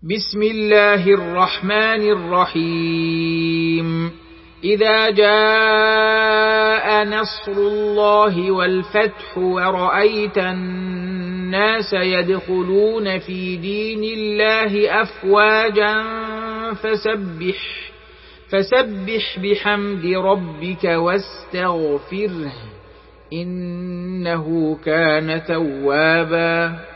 بسم الله الرحمن الرحيم إذا جاء نصر الله والفتح ورأيت الناس يدخلون في دين الله أفواجا فسبح بحمد ربك واستغفره إنه كان توابا